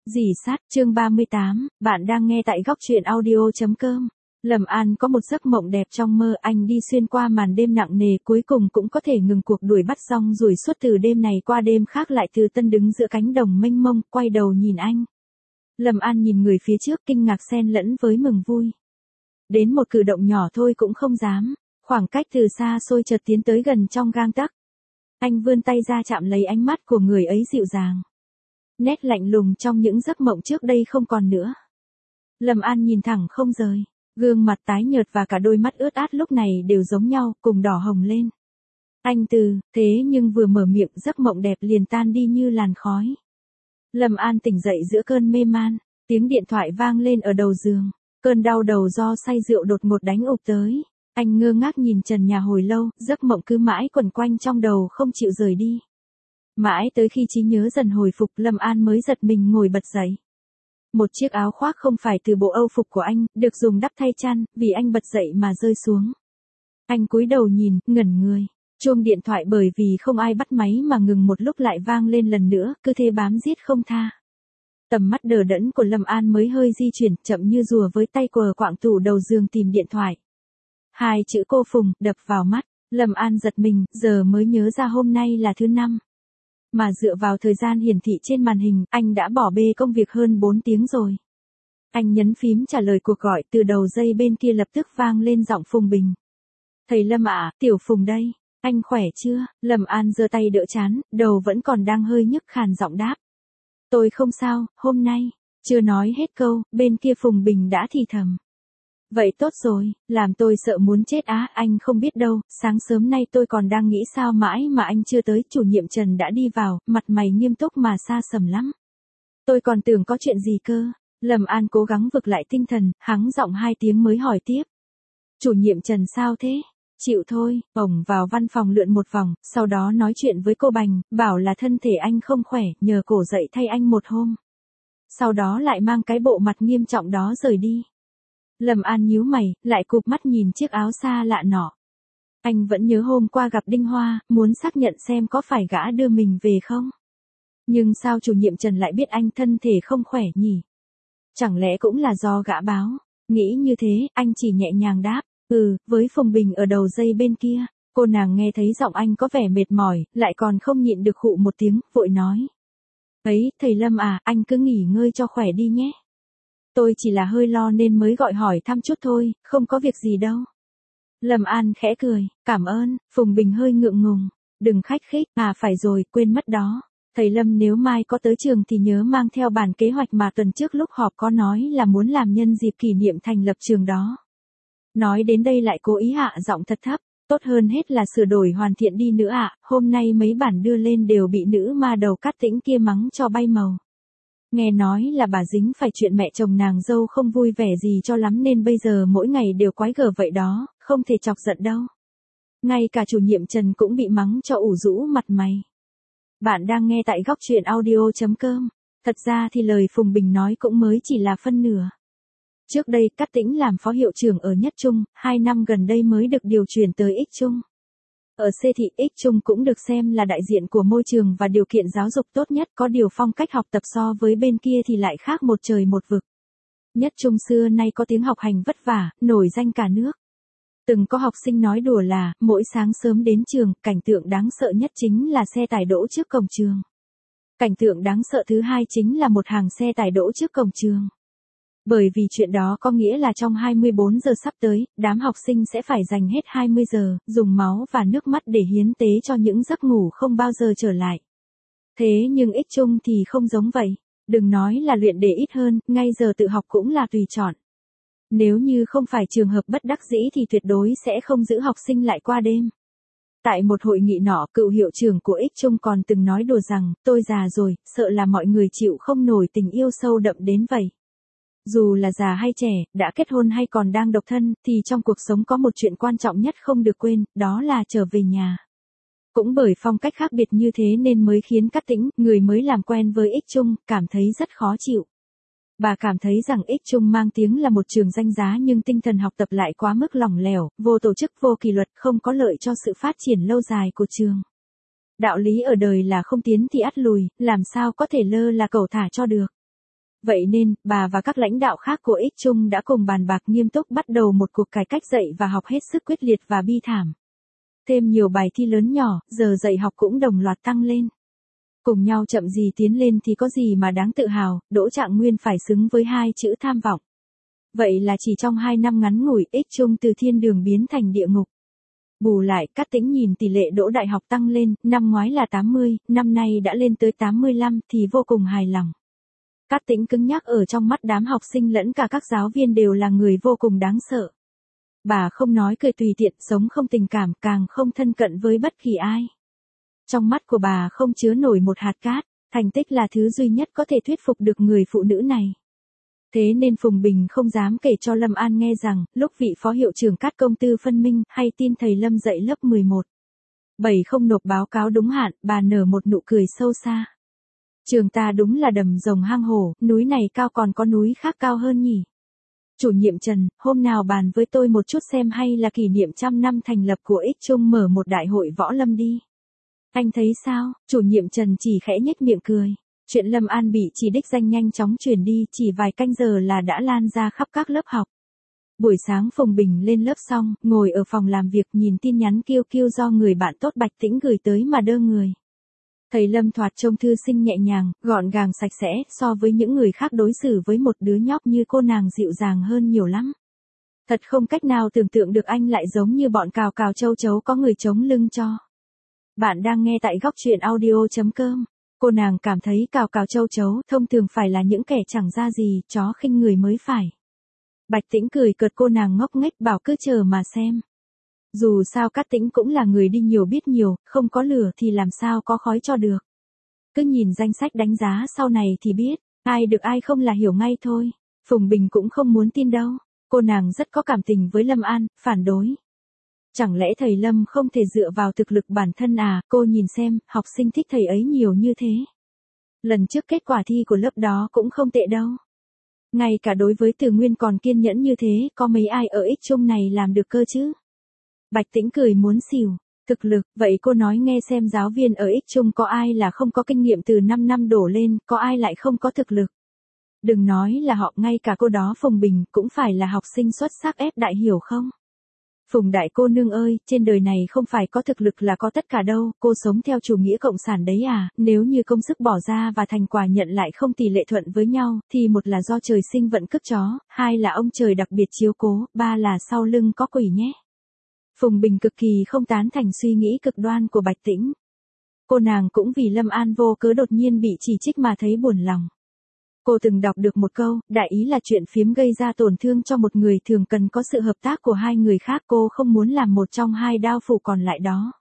Rỉ sắt, chương 38, bạn đang nghe tại góc truyện audio.com. Lâm An có một giấc mộng đẹp trong mơ, anh đi xuyên qua màn đêm nặng nề, cuối cùng cũng có thể ngừng cuộc đuổi bắt rong ruổi suốt từ đêm này qua đêm khác. Lại Từ Tân đứng giữa cánh đồng mênh mông, quay đầu nhìn anh. Lâm An nhìn người phía trước, kinh ngạc xen lẫn với mừng vui. Đến một cử động nhỏ thôi cũng không dám, khoảng cách từ xa xôi chợt tiến tới gần trong gang tấc. Anh vươn tay ra chạm lấy ánh mắt của người ấy dịu dàng. Nét lạnh lùng trong những giấc mộng trước đây không còn nữa. Lâm An nhìn thẳng không rời, gương mặt tái nhợt và cả đôi mắt ướt át lúc này đều giống nhau, cùng đỏ hồng lên. Anh thế nhưng vừa mở miệng giấc mộng đẹp liền tan đi như làn khói. Lâm An tỉnh dậy giữa cơn mê man, tiếng điện thoại vang lên ở đầu giường. Cơn đau đầu do say rượu đột ngột đánh ùp tới. Anh ngơ ngác nhìn trần nhà hồi lâu, giấc mộng cứ mãi quẩn quanh trong đầu không chịu rời đi. Mãi tới khi trí nhớ dần hồi phục, Lâm An mới giật mình ngồi bật dậy. Một chiếc áo khoác không phải từ bộ âu phục của anh, được dùng đắp thay chăn, vì anh bật dậy mà rơi xuống. Anh cúi đầu nhìn, ngẩn người. Chuông điện thoại bởi vì không ai bắt máy mà ngừng một lúc lại vang lên lần nữa, cứ thế bám giết không tha. Tầm mắt đờ đẫn của Lâm An mới hơi di chuyển, chậm như rùa với tay quờ quạng tủ đầu giường tìm điện thoại. Hai chữ cô Phùng đập vào mắt, Lâm An giật mình, giờ mới nhớ ra hôm nay là thứ năm. Mà dựa vào thời gian hiển thị trên màn hình, anh đã bỏ bê công việc hơn 4 tiếng rồi. Anh nhấn phím trả lời cuộc gọi, từ đầu dây bên kia lập tức vang lên giọng Phùng Bình. Thầy Lâm ạ, Tiểu Phùng đây, anh khỏe chưa? Lâm An giơ tay đỡ trán, đầu vẫn còn đang hơi nhức, khàn giọng đáp. Tôi không sao, hôm nay, chưa nói hết câu, bên kia Phùng Bình đã thì thầm. Vậy tốt rồi, làm tôi sợ muốn chết á, anh không biết đâu, sáng sớm nay tôi còn đang nghĩ sao mãi mà anh chưa tới, chủ nhiệm Trần đã đi vào, mặt mày nghiêm túc mà xa sầm lắm. Tôi còn tưởng có chuyện gì cơ. Lâm An cố gắng vực lại tinh thần, hắng giọng 2 tiếng mới hỏi tiếp. Chủ nhiệm Trần sao thế? Chịu thôi, ổng vào văn phòng lượn một vòng, sau đó nói chuyện với cô Bành, bảo là thân thể anh không khỏe, nhờ cổ dậy thay anh một hôm. Sau đó lại mang cái bộ mặt nghiêm trọng đó rời đi. Lâm An nhíu mày, lại cụp mắt nhìn chiếc áo xa lạ nọ. Anh vẫn nhớ hôm qua gặp Đinh Hoa, muốn xác nhận xem có phải gã đưa mình về không. Nhưng sao chủ nhiệm Trần lại biết anh thân thể không khỏe nhỉ? Chẳng lẽ cũng là do gã báo? Nghĩ như thế, anh chỉ nhẹ nhàng đáp, với Phùng Bình ở đầu dây bên kia. Cô nàng nghe thấy giọng anh có vẻ mệt mỏi, lại còn không nhịn được khụ một tiếng, vội nói. Ấy, thầy Lâm à, anh cứ nghỉ ngơi cho khỏe đi nhé. Tôi chỉ là hơi lo nên mới gọi hỏi thăm chút thôi, không có việc gì đâu. Lâm An khẽ cười, cảm ơn. Phùng Bình hơi ngượng ngùng. Đừng khách khích, phải rồi, quên mất đó. Thầy Lâm nếu mai có tới trường thì nhớ mang theo bản kế hoạch mà tuần trước lúc họp có nói là muốn làm nhân dịp kỷ niệm thành lập trường đó. Nói đến đây lại cố ý hạ giọng thật thấp, tốt hơn hết là sửa đổi hoàn thiện đi nữa ạ, hôm nay mấy bản đưa lên đều bị nữ ma đầu Cát Tĩnh kia mắng cho bay màu. Nghe nói là bà dính phải chuyện mẹ chồng nàng dâu không vui vẻ gì cho lắm nên bây giờ mỗi ngày đều quái gở vậy đó, không thể chọc giận đâu. Ngay cả chủ nhiệm Trần cũng bị mắng cho ủ rũ mặt mày. Bạn đang nghe tại góc truyện audio.com. Thật ra thì lời Phùng Bình nói cũng mới chỉ là phân nửa. Trước đây Cát Tĩnh làm phó hiệu trưởng ở Nhất Trung, 2 năm gần đây mới được điều chuyển tới X Trung. Ở C thị X Trung cũng được xem là đại diện của môi trường và điều kiện giáo dục tốt nhất, có điều phong cách học tập so với bên kia thì lại khác một trời một vực. Nhất Trung xưa nay có tiếng học hành vất vả, nổi danh cả nước. Từng có học sinh nói đùa là, mỗi sáng sớm đến trường, cảnh tượng đáng sợ nhất chính là xe tải đỗ trước cổng trường. Cảnh tượng đáng sợ thứ hai chính là một hàng xe tải đỗ trước cổng trường. Bởi vì chuyện đó có nghĩa là trong 24 giờ sắp tới, đám học sinh sẽ phải dành hết 20 giờ, dùng máu và nước mắt để hiến tế cho những giấc ngủ không bao giờ trở lại. Thế nhưng X Trung thì không giống vậy. Đừng nói là luyện để ít hơn, ngay giờ tự học cũng là tùy chọn. Nếu như không phải trường hợp bất đắc dĩ thì tuyệt đối sẽ không giữ học sinh lại qua đêm. Tại một hội nghị nọ, cựu hiệu trưởng của X Trung còn từng nói đùa rằng, tôi già rồi, sợ là mọi người chịu không nổi tình yêu sâu đậm đến vậy. Dù là già hay trẻ, đã kết hôn hay còn đang độc thân, thì trong cuộc sống có một chuyện quan trọng nhất không được quên, đó là trở về nhà. Cũng bởi phong cách khác biệt như thế nên mới khiến Cát Tĩnh, người mới làm quen với X Trung, cảm thấy rất khó chịu. Bà cảm thấy rằng X Trung mang tiếng là một trường danh giá nhưng tinh thần học tập lại quá mức lỏng lẻo, vô tổ chức vô kỷ luật, không có lợi cho sự phát triển lâu dài của trường. Đạo lý ở đời là không tiến thì ắt lùi, làm sao có thể lơ là cẩu thả cho được. Vậy nên, bà và các lãnh đạo khác của Ích Chung đã cùng bàn bạc nghiêm túc bắt đầu một cuộc cải cách dạy và học hết sức quyết liệt và bi thảm. Thêm nhiều bài thi lớn nhỏ, giờ dạy học cũng đồng loạt tăng lên. Cùng nhau chậm gì tiến lên thì có gì mà đáng tự hào, Đỗ Trạng Nguyên phải xứng với hai chữ tham vọng. Vậy là chỉ trong 2 năm ngắn ngủi, Ích Chung từ thiên đường biến thành địa ngục. Bù lại, Cát Tĩnh nhìn tỷ lệ đỗ đại học tăng lên, năm ngoái là 80, năm nay đã lên tới 85 thì vô cùng hài lòng. Cát Tĩnh cứng nhắc ở trong mắt đám học sinh lẫn cả các giáo viên đều là người vô cùng đáng sợ. Bà không nói cười tùy tiện, sống không tình cảm, càng không thân cận với bất kỳ ai. Trong mắt của bà không chứa nổi một hạt cát, thành tích là thứ duy nhất có thể thuyết phục được người phụ nữ này. Thế nên Phùng Bình không dám kể cho Lâm An nghe rằng, lúc vị phó hiệu trưởng Cát Công Tư phân minh hay tin thầy Lâm dạy lớp 11. 7 không nộp báo cáo đúng hạn, bà nở một nụ cười sâu xa. Trường ta đúng là đầm rồng hang hổ, núi này cao còn có núi khác cao hơn nhỉ. Chủ nhiệm Trần, hôm nào bàn với tôi một chút xem hay là kỷ niệm 100 năm thành lập của Ích Chung mở một đại hội võ lâm đi. Anh thấy sao? Chủ nhiệm Trần chỉ khẽ nhếch miệng cười. Chuyện Lâm An bị chỉ đích danh nhanh chóng truyền đi, chỉ vài canh giờ là đã lan ra khắp các lớp học. Buổi sáng Phùng Bình lên lớp xong, ngồi ở phòng làm việc nhìn tin nhắn kêu kêu do người bạn tốt Bạch Tĩnh gửi tới mà đơ người. Thầy Lâm thoạt trông thư sinh nhẹ nhàng, gọn gàng sạch sẽ, so với những người khác đối xử với một đứa nhóc như cô nàng dịu dàng hơn nhiều lắm. Thật không cách nào tưởng tượng được anh lại giống như bọn cào cào châu chấu có người chống lưng cho. Bạn đang nghe tại góc truyện audio.com. Cô nàng cảm thấy cào cào châu chấu thông thường phải là những kẻ chẳng ra gì, chó khinh người mới phải. Bạch Tĩnh cười cợt cô nàng ngốc nghếch bảo cứ chờ mà xem. Dù sao Cát Tĩnh cũng là người đi nhiều biết nhiều, không có lửa thì làm sao có khói cho được. Cứ nhìn danh sách đánh giá sau này thì biết, ai được ai không là hiểu ngay thôi. Phùng Bình cũng không muốn tin đâu. Cô nàng rất có cảm tình với Lâm An, phản đối. Chẳng lẽ thầy Lâm không thể dựa vào thực lực bản thân à, cô nhìn xem, học sinh thích thầy ấy nhiều như thế. Lần trước kết quả thi của lớp đó cũng không tệ đâu. Ngay cả đối với Từ Nguyên còn kiên nhẫn như thế, có mấy ai ở Ích Chung này làm được cơ chứ? Bạch Tĩnh cười muốn xỉu. Thực lực, vậy cô nói nghe xem giáo viên ở Ích Chung có ai là không có kinh nghiệm từ 5 năm đổ lên, có ai lại không có thực lực. Đừng nói là họ, ngay cả cô đó Phùng Bình cũng phải là học sinh xuất sắc ép đại hiểu không? Phùng đại cô nương ơi, trên đời này không phải có thực lực là có tất cả đâu, cô sống theo chủ nghĩa cộng sản đấy à, nếu như công sức bỏ ra và thành quả nhận lại không tỷ lệ thuận với nhau, thì một là do trời sinh vận cướp chó, hai là ông trời đặc biệt chiếu cố, ba là sau lưng có quỷ nhé. Phùng Bình cực kỳ không tán thành suy nghĩ cực đoan của Bạch Tĩnh. Cô nàng cũng vì Lâm An vô cớ đột nhiên bị chỉ trích mà thấy buồn lòng. Cô từng đọc được một câu, đại ý là chuyện phiếm gây ra tổn thương cho một người thường cần có sự hợp tác của hai người khác, cô không muốn làm một trong hai đao phủ còn lại đó.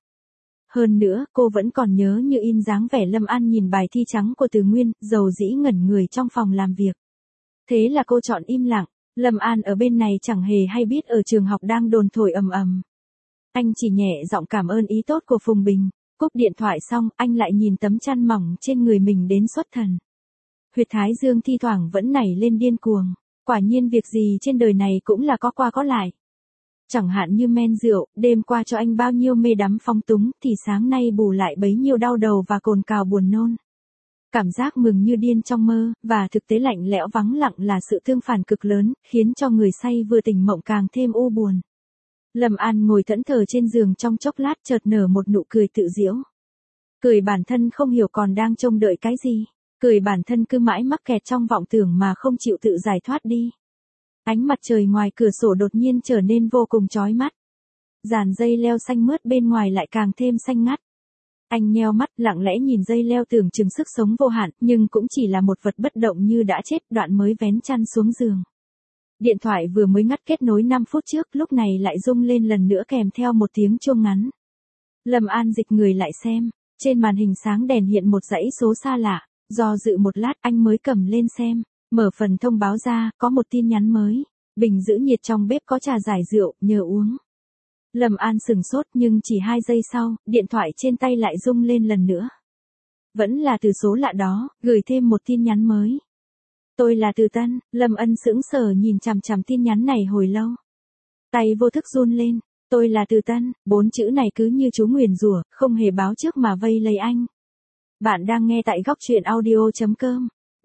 Hơn nữa, cô vẫn còn nhớ như in dáng vẻ Lâm An nhìn bài thi trắng của Từ Nguyên, dầu dĩ ngẩn người trong phòng làm việc. Thế là cô chọn im lặng, Lâm An ở bên này chẳng hề hay biết ở trường học đang đồn thổi ầm ầm. Anh chỉ nhẹ giọng cảm ơn ý tốt của Phùng Bình, cúp điện thoại xong, anh lại nhìn tấm chăn mỏng trên người mình đến xuất thần. Huyệt thái dương thi thoảng vẫn nảy lên điên cuồng, quả nhiên việc gì trên đời này cũng là có qua có lại. Chẳng hạn như men rượu, đêm qua cho anh bao nhiêu mê đắm phóng túng, thì sáng nay bù lại bấy nhiêu đau đầu và cồn cào buồn nôn. Cảm giác mừng như điên trong mơ, và thực tế lạnh lẽo vắng lặng là sự tương phản cực lớn, khiến cho người say vừa tỉnh mộng càng thêm u buồn. Lâm An ngồi thẫn thờ trên giường trong chốc lát chợt nở một nụ cười tự giễu. Cười bản thân không hiểu còn đang trông đợi cái gì. Cười bản thân cứ mãi mắc kẹt trong vọng tưởng mà không chịu tự giải thoát đi. Ánh mặt trời ngoài cửa sổ đột nhiên trở nên vô cùng chói mắt. Dàn dây leo xanh mướt bên ngoài lại càng thêm xanh ngắt. Anh nheo mắt lặng lẽ nhìn dây leo tưởng chừng sức sống vô hạn, nhưng cũng chỉ là một vật bất động như đã chết, đoạn mới vén chăn xuống giường. Điện thoại vừa mới ngắt kết nối 5 phút trước, lúc này lại rung lên lần nữa kèm theo một tiếng chuông ngắn. Lâm An dịch người lại xem, trên màn hình sáng đèn hiện một dãy số xa lạ. Do dự một lát anh mới cầm lên xem, mở phần thông báo ra, có một tin nhắn mới. Bình giữ nhiệt trong bếp có trà giải rượu, nhờ uống. Lâm An sừng sốt nhưng chỉ 2 giây sau, điện thoại trên tay lại rung lên lần nữa. Vẫn là từ số lạ đó, gửi thêm một tin nhắn mới. Tôi là Từ Tân, Lâm Ân sững sờ nhìn chằm chằm tin nhắn này hồi lâu. Tay vô thức run lên, tôi là Từ Tân, 4 chữ này cứ như chú nguyền rủa, không hề báo trước mà vây lấy anh. Bạn đang nghe tại góc truyện audio.com.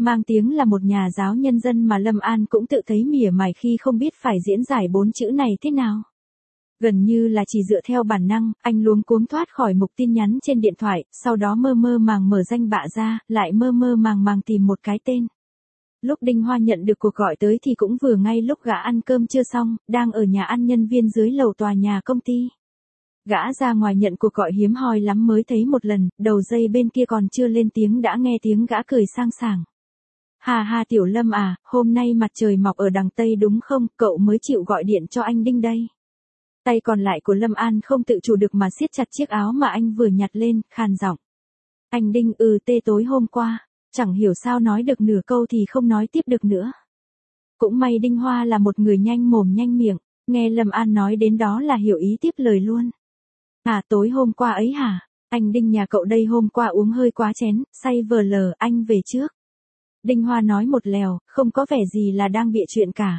mang tiếng là một nhà giáo nhân dân mà Lâm An cũng tự thấy mỉa mai khi không biết phải diễn giải 4 chữ này thế nào. Gần như là chỉ dựa theo bản năng, anh luống cuống thoát khỏi mục tin nhắn trên điện thoại, sau đó mơ mơ màng mở danh bạ ra, lại mơ mơ màng màng tìm một cái tên. Lúc Đinh Hoa nhận được cuộc gọi tới thì cũng vừa ngay lúc gã ăn cơm chưa xong, đang ở nhà ăn nhân viên dưới lầu tòa nhà công ty. Gã ra ngoài nhận cuộc gọi hiếm hoi lắm mới thấy một lần, đầu dây bên kia còn chưa lên tiếng đã nghe tiếng gã cười sang sảng. Hà hà Tiểu Lâm à, hôm nay mặt trời mọc ở đằng Tây đúng không, cậu mới chịu gọi điện cho anh Đinh đây. Tay còn lại của Lâm An không tự chủ được mà siết chặt chiếc áo mà anh vừa nhặt lên, khàn giọng. Anh Đinh tê tối hôm qua, chẳng hiểu sao nói được nửa câu thì không nói tiếp được nữa. Cũng may Đinh Hoa là một người nhanh mồm nhanh miệng, nghe Lâm An nói đến đó là hiểu ý tiếp lời luôn. À tối hôm qua ấy hả, anh Đinh nhà cậu đây hôm qua uống hơi quá chén, say vờ lờ, anh về trước. Đinh Hoa nói một lèo, không có vẻ gì là đang bịa chuyện cả.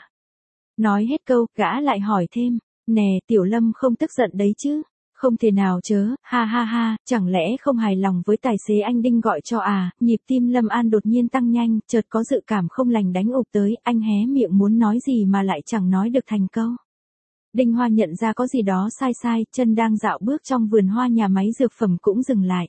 Nói hết câu, gã lại hỏi thêm, nè Tiểu Lâm không tức giận đấy chứ? Không thể nào chớ, ha ha ha, chẳng lẽ không hài lòng với tài xế anh Đinh gọi cho à? Nhịp tim Lâm An đột nhiên tăng nhanh, chợt có dự cảm không lành đánh ụp tới, anh hé miệng muốn nói gì mà lại chẳng nói được thành câu. Đinh Hoa nhận ra có gì đó sai sai, chân đang dạo bước trong vườn hoa nhà máy dược phẩm cũng dừng lại.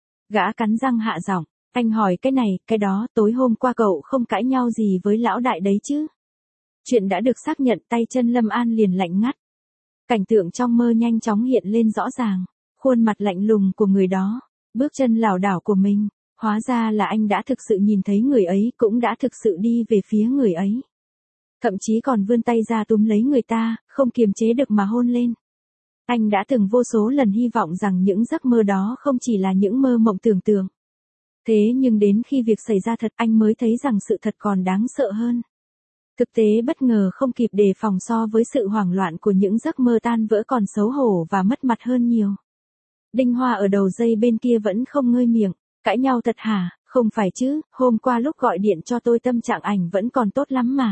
Gã cắn răng hạ giọng, anh hỏi cái này, cái đó, tối hôm qua cậu không cãi nhau gì với lão đại đấy chứ? Chuyện đã được xác nhận, tay chân Lâm An liền lạnh ngắt. Cảnh tượng trong mơ nhanh chóng hiện lên rõ ràng, khuôn mặt lạnh lùng của người đó, bước chân lảo đảo của mình, hóa ra là anh đã thực sự nhìn thấy người ấy, cũng đã thực sự đi về phía người ấy. Thậm chí còn vươn tay ra túm lấy người ta, không kiềm chế được mà hôn lên. Anh đã từng vô số lần hy vọng rằng những giấc mơ đó không chỉ là những mơ mộng tưởng tượng. Thế nhưng đến khi việc xảy ra thật anh mới thấy rằng sự thật còn đáng sợ hơn. Thực tế bất ngờ không kịp đề phòng so với sự hoảng loạn của những giấc mơ tan vỡ còn xấu hổ và mất mặt hơn nhiều. Đinh Hoa ở đầu dây bên kia vẫn không ngơi miệng, cãi nhau thật hả, không phải chứ, hôm qua lúc gọi điện cho tôi tâm trạng ảnh vẫn còn tốt lắm mà.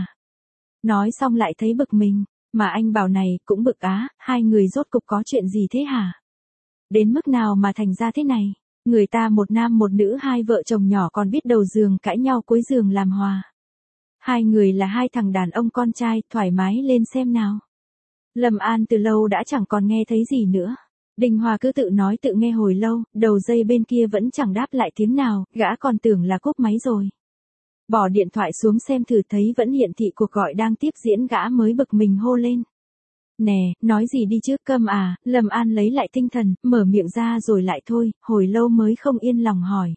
Nói xong lại thấy bực mình, mà anh bảo này cũng bực á, hai người rốt cục có chuyện gì thế hả? Đến mức nào mà thành ra thế này, người ta một nam một nữ hai vợ chồng nhỏ còn biết đầu giường cãi nhau cuối giường làm hòa. Hai người là hai thằng đàn ông con trai, thoải mái lên xem nào. Lâm An từ lâu đã chẳng còn nghe thấy gì nữa. Đinh Hoa cứ tự nói tự nghe hồi lâu, đầu dây bên kia vẫn chẳng đáp lại tiếng nào, gã còn tưởng là cúp máy rồi. Bỏ điện thoại xuống xem thử thấy vẫn hiển thị cuộc gọi đang tiếp diễn, gã mới bực mình hô lên. Nè, nói gì đi chứ, câm à? Lâm An lấy lại tinh thần, mở miệng ra rồi lại thôi, hồi lâu mới không yên lòng hỏi.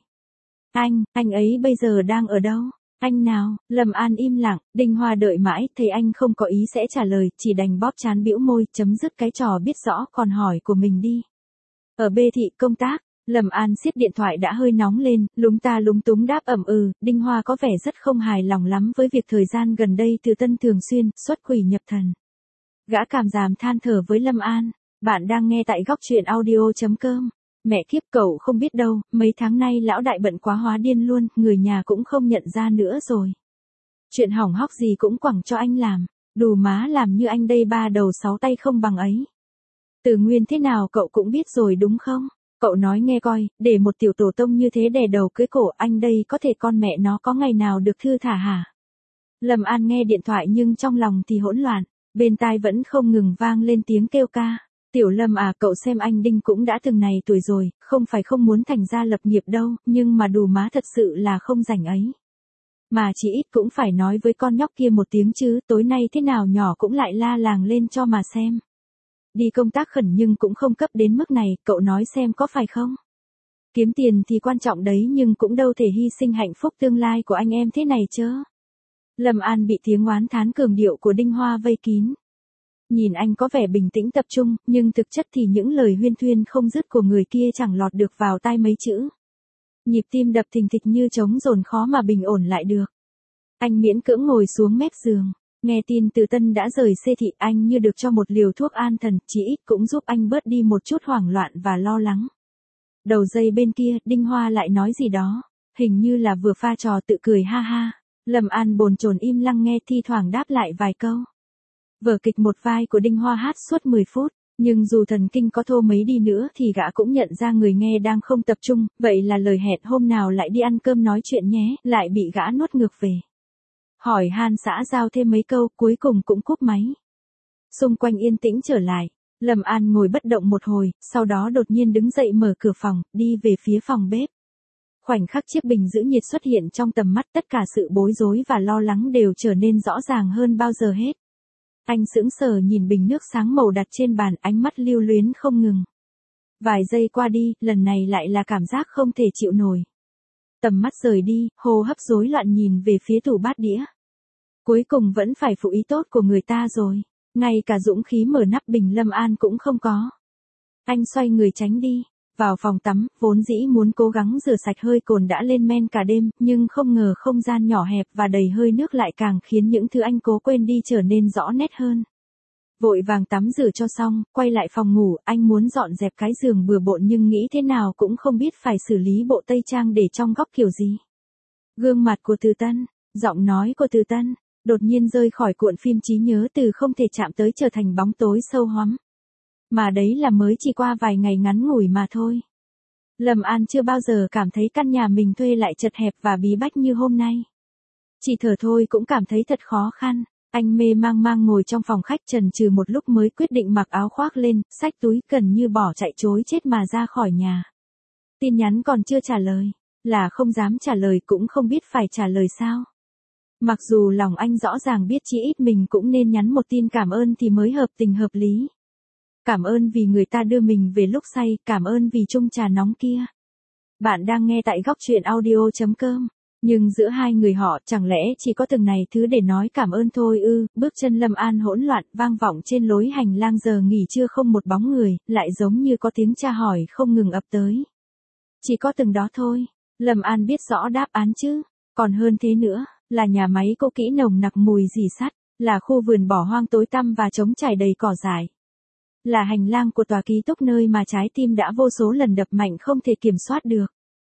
Anh ấy bây giờ đang ở đâu? Anh nào? Lâm An im lặng, Đinh Hoa đợi mãi, thấy anh không có ý sẽ trả lời, chỉ đành bóp trán bĩu môi, chấm dứt cái trò biết rõ còn hỏi của mình đi. Ở B thị công tác, Lâm An siết điện thoại đã hơi nóng lên, lúng ta lúng túng đáp Đinh Hoa có vẻ rất không hài lòng lắm với việc thời gian gần đây Từ Tân thường xuyên xuất quỷ nhập thần. Gã cảm giảm than thở với Lâm An, bạn đang nghe tại góc truyện audio.com. Mẹ kiếp, cậu không biết đâu, mấy tháng nay lão đại bận quá hóa điên luôn, người nhà cũng không nhận ra nữa rồi. Chuyện hỏng hóc gì cũng quẳng cho anh làm, đù má làm như anh đây ba đầu sáu tay không bằng ấy. Từ nguyên thế nào cậu cũng biết rồi đúng không? Cậu nói nghe coi, để một tiểu tổ tông như thế đè đầu cưới cổ anh đây có thể con mẹ nó có ngày nào được thư thả hả? Lâm An nghe điện thoại nhưng trong lòng thì hỗn loạn, bên tai vẫn không ngừng vang lên tiếng kêu ca. Tiểu Lâm à, cậu xem anh Đinh cũng đã từng này tuổi rồi, không phải không muốn thành gia lập nghiệp đâu, nhưng mà đù má thật sự là không rảnh ấy. Mà chỉ ít cũng phải nói với con nhóc kia một tiếng chứ, tối nay thế nào nhỏ cũng lại la làng lên cho mà xem. Đi công tác khẩn nhưng cũng không cấp đến mức này, cậu nói xem có phải không? Kiếm tiền thì quan trọng đấy nhưng cũng đâu thể hy sinh hạnh phúc tương lai của anh em thế này chớ. Lâm An bị tiếng oán thán cường điệu của Đinh Hoa vây kín. Nhìn anh có vẻ bình tĩnh tập trung, nhưng thực chất thì những lời huyên thuyên không dứt của người kia chẳng lọt được vào tai mấy chữ. Nhịp tim đập thình thịch như trống dồn khó mà bình ổn lại được. Anh miễn cưỡng ngồi xuống mép giường, nghe tin Từ Tân đã rời xê thị, anh như được cho một liều thuốc an thần, chỉ ít cũng giúp anh bớt đi một chút hoảng loạn và lo lắng. Đầu dây bên kia, Đinh Hoa lại nói gì đó, hình như là vừa pha trò tự cười ha ha. Lâm An bồn chồn im lặng nghe, thi thoảng đáp lại vài câu. Vở kịch một vai của Đinh Hoa hát suốt 10 phút, Nhưng dù thần kinh có thô mấy đi nữa thì gã cũng nhận ra người nghe đang không tập trung, vậy là lời hẹn hôm nào lại đi ăn cơm nói chuyện nhé, lại bị gã nuốt ngược về. Hỏi han xã giao thêm mấy câu, cuối cùng cũng cúp máy. Xung quanh yên tĩnh trở lại, Lâm An ngồi bất động một hồi, sau đó đột nhiên đứng dậy mở cửa phòng, đi về phía phòng bếp. Khoảnh khắc chiếc bình giữ nhiệt xuất hiện trong tầm mắt, tất cả sự bối rối và lo lắng đều trở nên rõ ràng hơn bao giờ hết. Anh sững sờ nhìn bình nước sáng màu đặt trên bàn, ánh mắt lưu luyến không ngừng. Vài giây qua đi, lần này lại là cảm giác không thể chịu nổi. Tầm mắt rời đi, hô hấp rối loạn nhìn về phía tủ bát đĩa. Cuối cùng vẫn phải phụ ý tốt của người ta rồi. Ngay cả dũng khí mở nắp bình Lâm An cũng không có. Anh xoay người tránh đi. Vào phòng tắm, vốn dĩ muốn cố gắng rửa sạch hơi cồn đã lên men cả đêm, nhưng không ngờ không gian nhỏ hẹp và đầy hơi nước lại càng khiến những thứ anh cố quên đi trở nên rõ nét hơn. Vội vàng tắm rửa cho xong, quay lại phòng ngủ, anh muốn dọn dẹp cái giường bừa bộn nhưng nghĩ thế nào cũng không biết phải xử lý bộ tây trang để trong góc kiểu gì. Gương mặt của Từ Tân, giọng nói của Từ Tân, đột nhiên rơi khỏi cuộn phim trí nhớ từ không thể chạm tới trở thành bóng tối sâu hoắm. Mà đấy là mới chỉ qua vài ngày ngắn ngủi mà thôi. Lâm An chưa bao giờ cảm thấy căn nhà mình thuê lại chật hẹp và bí bách như hôm nay. Chỉ thở thôi cũng cảm thấy thật khó khăn. Anh mê mang mang ngồi trong phòng khách chần chừ một lúc mới quyết định mặc áo khoác lên, xách túi gần như bỏ chạy trối chết mà ra khỏi nhà. Tin nhắn còn chưa trả lời, là không dám trả lời cũng không biết phải trả lời sao. Mặc dù lòng anh rõ ràng biết chí ít mình cũng nên nhắn một tin cảm ơn thì mới hợp tình hợp lý. Cảm ơn vì người ta đưa mình về lúc say, cảm ơn vì chung trà nóng kia. Bạn đang nghe tại góc truyện audio.com. Nhưng giữa hai người họ chẳng lẽ chỉ có từng này thứ để nói cảm ơn thôi ư? Bước chân Lâm An hỗn loạn vang vọng trên lối hành lang, giờ nghỉ trưa không một bóng người, lại giống như có tiếng tra hỏi không ngừng ập tới. Chỉ có từng đó thôi. Lâm An biết rõ đáp án chứ. Còn hơn thế nữa, là nhà máy cũ kỹ nồng nặc mùi rỉ sắt, là khu vườn bỏ hoang tối tăm và trống trải đầy cỏ dại. Là hành lang của tòa ký túc nơi mà trái tim đã vô số lần đập mạnh không thể kiểm soát được.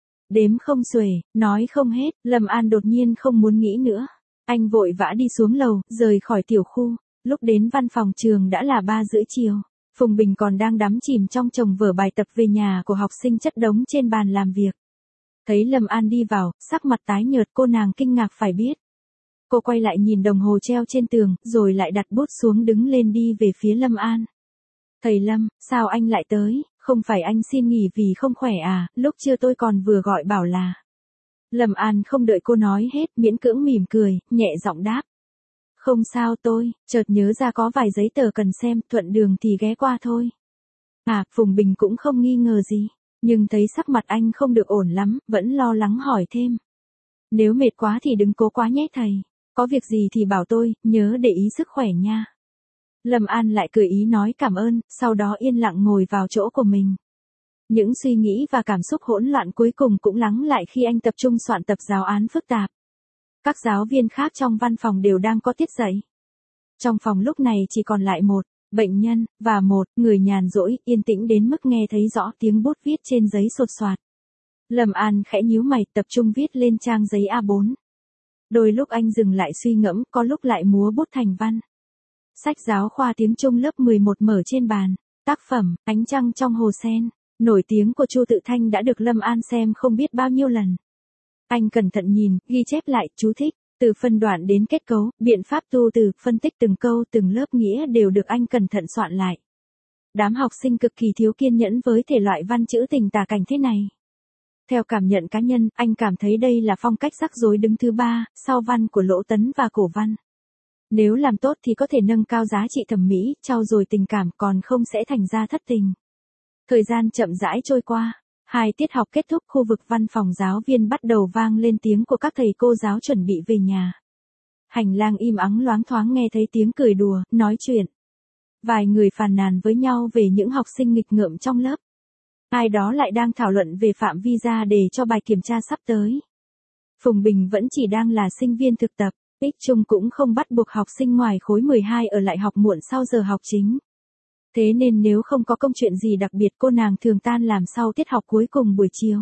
Đếm không xuể, nói không hết, Lâm An đột nhiên không muốn nghĩ nữa. Anh vội vã đi xuống lầu, rời khỏi tiểu khu. Lúc đến văn phòng trường đã là 3:30 chiều. Phùng Bình còn đang đắm chìm trong chồng vở bài tập về nhà của học sinh chất đống trên bàn làm việc. Thấy Lâm An đi vào, sắc mặt tái nhợt, cô nàng kinh ngạc phải biết. Cô quay lại nhìn đồng hồ treo trên tường, rồi lại đặt bút xuống đứng lên đi về phía Lâm An. Thầy Lâm, sao anh lại tới? Không phải anh xin nghỉ vì không khỏe à, lúc trưa tôi còn vừa gọi bảo là. Lâm An không đợi cô nói hết, miễn cưỡng mỉm cười, nhẹ giọng đáp. Không sao tôi, chợt nhớ ra có vài giấy tờ cần xem, thuận đường thì ghé qua thôi. À, Phùng Bình cũng không nghi ngờ gì, nhưng thấy sắc mặt anh không được ổn lắm, vẫn lo lắng hỏi thêm. Nếu mệt quá thì đừng cố quá nhé thầy, có việc gì thì bảo tôi, nhớ để ý sức khỏe nha. Lâm An lại cười ý nói cảm ơn, sau đó yên lặng ngồi vào chỗ của mình. Những suy nghĩ và cảm xúc hỗn loạn cuối cùng cũng lắng lại khi anh tập trung soạn tập giáo án phức tạp. Các giáo viên khác trong văn phòng đều đang có tiết dạy. Trong phòng lúc này chỉ còn lại một bệnh nhân và một người nhàn rỗi, yên tĩnh đến mức nghe thấy rõ tiếng bút viết trên giấy sột soạt. Lâm An khẽ nhíu mày, tập trung viết lên trang giấy A4. Đôi lúc anh dừng lại suy ngẫm, có lúc lại múa bút thành văn. Sách giáo khoa tiếng Trung lớp 11 mở trên bàn. Tác phẩm, Ánh trăng trong hồ sen, nổi tiếng của Chu Tự Thanh đã được Lâm An xem không biết bao nhiêu lần. Anh cẩn thận nhìn, ghi chép lại, chú thích, từ phân đoạn đến kết cấu, biện pháp tu từ, phân tích từng câu, từng lớp nghĩa đều được anh cẩn thận soạn lại. Đám học sinh cực kỳ thiếu kiên nhẫn với thể loại văn chữ tình tả cảnh thế này. Theo cảm nhận cá nhân, anh cảm thấy đây là phong cách rắc rối đứng thứ 3, sau văn của Lỗ Tấn và Cổ Văn. Nếu làm tốt thì có thể nâng cao giá trị thẩm mỹ, trau dồi tình cảm, còn không sẽ thành ra thất tình. Thời gian chậm rãi trôi qua, 2 tiết học kết thúc, khu vực văn phòng giáo viên bắt đầu vang lên tiếng của các thầy cô giáo chuẩn bị về nhà. Hành lang im ắng, loáng thoáng nghe thấy tiếng cười đùa, nói chuyện. Vài người phàn nàn với nhau về những học sinh nghịch ngợm trong lớp. Ai đó lại đang thảo luận về phạm vi ra đề cho bài kiểm tra sắp tới. Phùng Bình vẫn chỉ đang là sinh viên thực tập. Ích Trung cũng không bắt buộc học sinh ngoài khối 12 ở lại học muộn sau giờ học chính. Thế nên nếu không có công chuyện gì đặc biệt, cô nàng thường tan làm sau tiết học cuối cùng buổi chiều.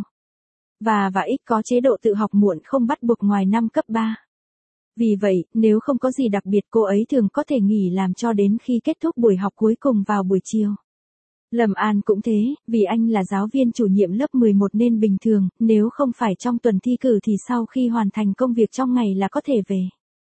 Và Ích có chế độ tự học muộn không bắt buộc ngoài năm cấp 3. Vì vậy, nếu không có gì đặc biệt, cô ấy thường có thể nghỉ làm cho đến khi kết thúc buổi học cuối cùng vào buổi chiều. Lâm An cũng thế, vì anh là giáo viên chủ nhiệm lớp 11 nên bình thường, nếu không phải trong tuần thi cử thì sau khi hoàn thành công việc trong ngày là có thể về.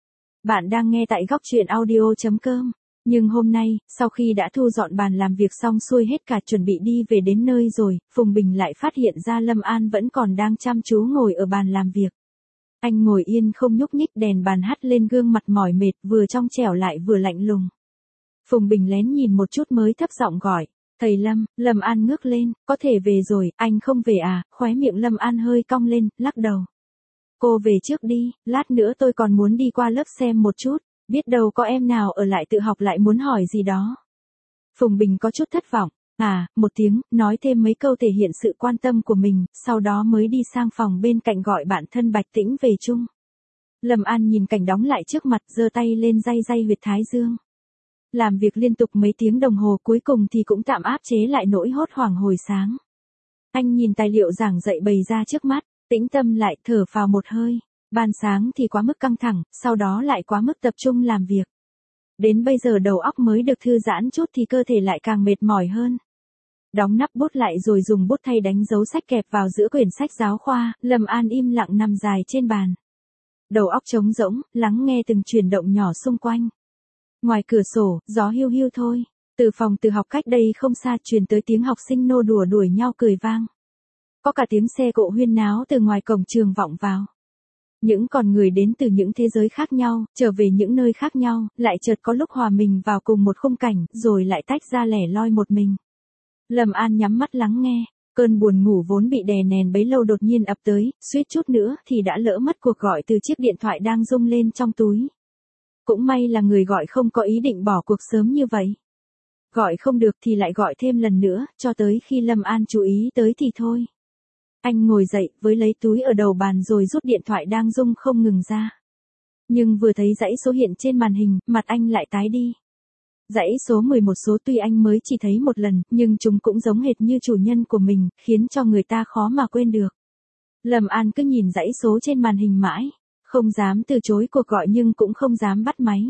Bạn đang nghe tại góc truyện audio.com. Nhưng hôm nay, sau khi đã thu dọn bàn làm việc xong xuôi hết cả chuẩn bị đi về đến nơi rồi, Phùng Bình lại phát hiện ra Lâm An vẫn còn đang chăm chú ngồi ở bàn làm việc. Anh ngồi yên không nhúc nhích, đèn bàn hắt lên gương mặt mỏi mệt, vừa trong trẻo lại vừa lạnh lùng. Phùng Bình lén nhìn một chút mới thấp giọng gọi. Thầy Lâm. Lâm An ngước lên, có thể về rồi, anh không về à? Khóe miệng Lâm An hơi cong lên, lắc đầu. Cô về trước đi, lát nữa tôi còn muốn đi qua lớp xem một chút, biết đâu có em nào ở lại tự học lại muốn hỏi gì đó. Phùng Bình có chút thất vọng, một tiếng, nói thêm mấy câu thể hiện sự quan tâm của mình, sau đó mới đi sang phòng bên cạnh gọi bạn thân Bạch Tĩnh về chung. Lâm An nhìn cảnh đóng lại trước mặt, giơ tay lên day day huyệt thái dương. Làm việc liên tục mấy tiếng đồng hồ cuối cùng thì cũng tạm áp chế lại nỗi hốt hoảng hồi sáng. Anh nhìn tài liệu giảng dạy bày ra trước mắt, tĩnh tâm lại, thở phào một hơi. Ban sáng thì quá mức căng thẳng, sau đó lại quá mức tập trung làm việc. Đến bây giờ đầu óc mới được thư giãn chút thì cơ thể lại càng mệt mỏi hơn. Đóng nắp bút lại rồi dùng bút thay đánh dấu sách kẹp vào giữa quyển sách giáo khoa, Lâm An im lặng nằm dài trên bàn. Đầu óc trống rỗng, lắng nghe từng chuyển động nhỏ xung quanh. Ngoài cửa sổ, gió hiu hiu thôi. Từ phòng tự học cách đây không xa truyền tới tiếng học sinh nô đùa đuổi nhau cười vang. Có cả tiếng xe cộ huyên náo từ ngoài cổng trường vọng vào. Những con người đến từ những thế giới khác nhau, trở về những nơi khác nhau, lại chợt có lúc hòa mình vào cùng một khung cảnh, rồi lại tách ra lẻ loi một mình. Lâm An nhắm mắt lắng nghe, cơn buồn ngủ vốn bị đè nén bấy lâu đột nhiên ập tới, suýt chút nữa thì đã lỡ mất cuộc gọi từ chiếc điện thoại đang rung lên trong túi. Cũng may là người gọi không có ý định bỏ cuộc sớm như vậy. Gọi không được thì lại gọi thêm lần nữa, cho tới khi Lâm An chú ý tới thì thôi. Anh ngồi dậy, với lấy túi ở đầu bàn rồi rút điện thoại đang rung không ngừng ra. Nhưng vừa thấy dãy số hiện trên màn hình, mặt anh lại tái đi. Dãy số 11 số tuy anh mới chỉ thấy một lần, nhưng chúng cũng giống hệt như chủ nhân của mình, khiến cho người ta khó mà quên được. Lâm An cứ nhìn dãy số trên màn hình mãi, không dám từ chối cuộc gọi nhưng cũng không dám bắt máy.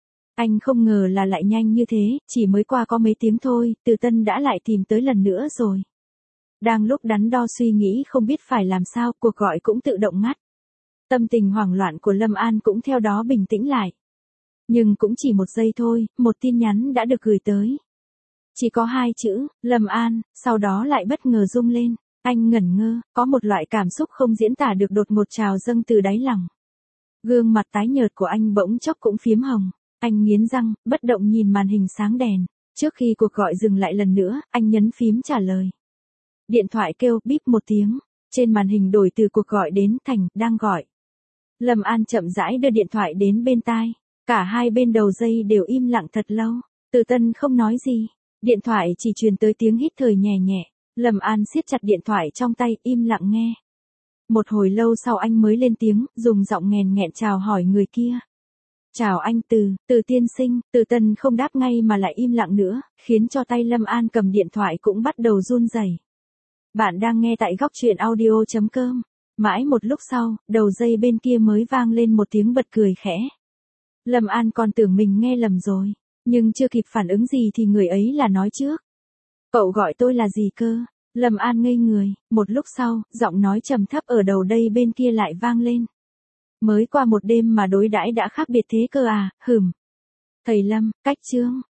Anh không ngờ là lại nhanh như thế, chỉ mới qua có mấy tiếng thôi, Từ Tân đã lại tìm tới lần nữa rồi. Đang lúc đắn đo suy nghĩ không biết phải làm sao, cuộc gọi cũng tự động ngắt. Tâm tình hoảng loạn của Lâm An cũng theo đó bình tĩnh lại. Nhưng cũng chỉ một giây thôi, một tin nhắn đã được gửi tới. Chỉ có 2 chữ, Lâm An, sau đó lại bất ngờ rung lên. Anh ngẩn ngơ, có một loại cảm xúc không diễn tả được đột ngột trào dâng từ đáy lòng. Gương mặt tái nhợt của anh bỗng chốc cũng phiếm hồng. Anh nghiến răng, bất động nhìn màn hình sáng đèn. Trước khi cuộc gọi dừng lại lần nữa, anh nhấn phím trả lời. Điện thoại kêu bíp một tiếng. Trên màn hình đổi từ cuộc gọi đến thành đang gọi. Lâm An chậm rãi đưa điện thoại đến bên tai. Cả hai bên đầu dây đều im lặng thật lâu. Từ Tân không nói gì. Điện thoại chỉ truyền tới tiếng hít thở nhẹ nhẹ. Lâm An siết chặt điện thoại trong tay, im lặng nghe. Một hồi lâu sau anh mới lên tiếng, dùng giọng nghèn nghẹn chào hỏi người kia. Chào anh Từ tiên sinh. Từ Tân không đáp ngay mà lại im lặng nữa, khiến cho tay Lâm An cầm điện thoại cũng bắt đầu run rẩy. Bạn đang nghe tại góc truyện audio.com. Mãi một lúc sau, đầu dây bên kia mới vang lên một tiếng bật cười khẽ. Lâm An còn tưởng mình nghe lầm rồi, nhưng chưa kịp phản ứng gì thì người ấy là nói trước. Cậu gọi tôi là gì cơ? Lâm An ngây người, một lúc sau, giọng nói trầm thấp ở đầu đây bên kia lại vang lên. Mới qua một đêm mà đối đãi đã khác biệt thế cơ à, Thầy Lâm, cách chương.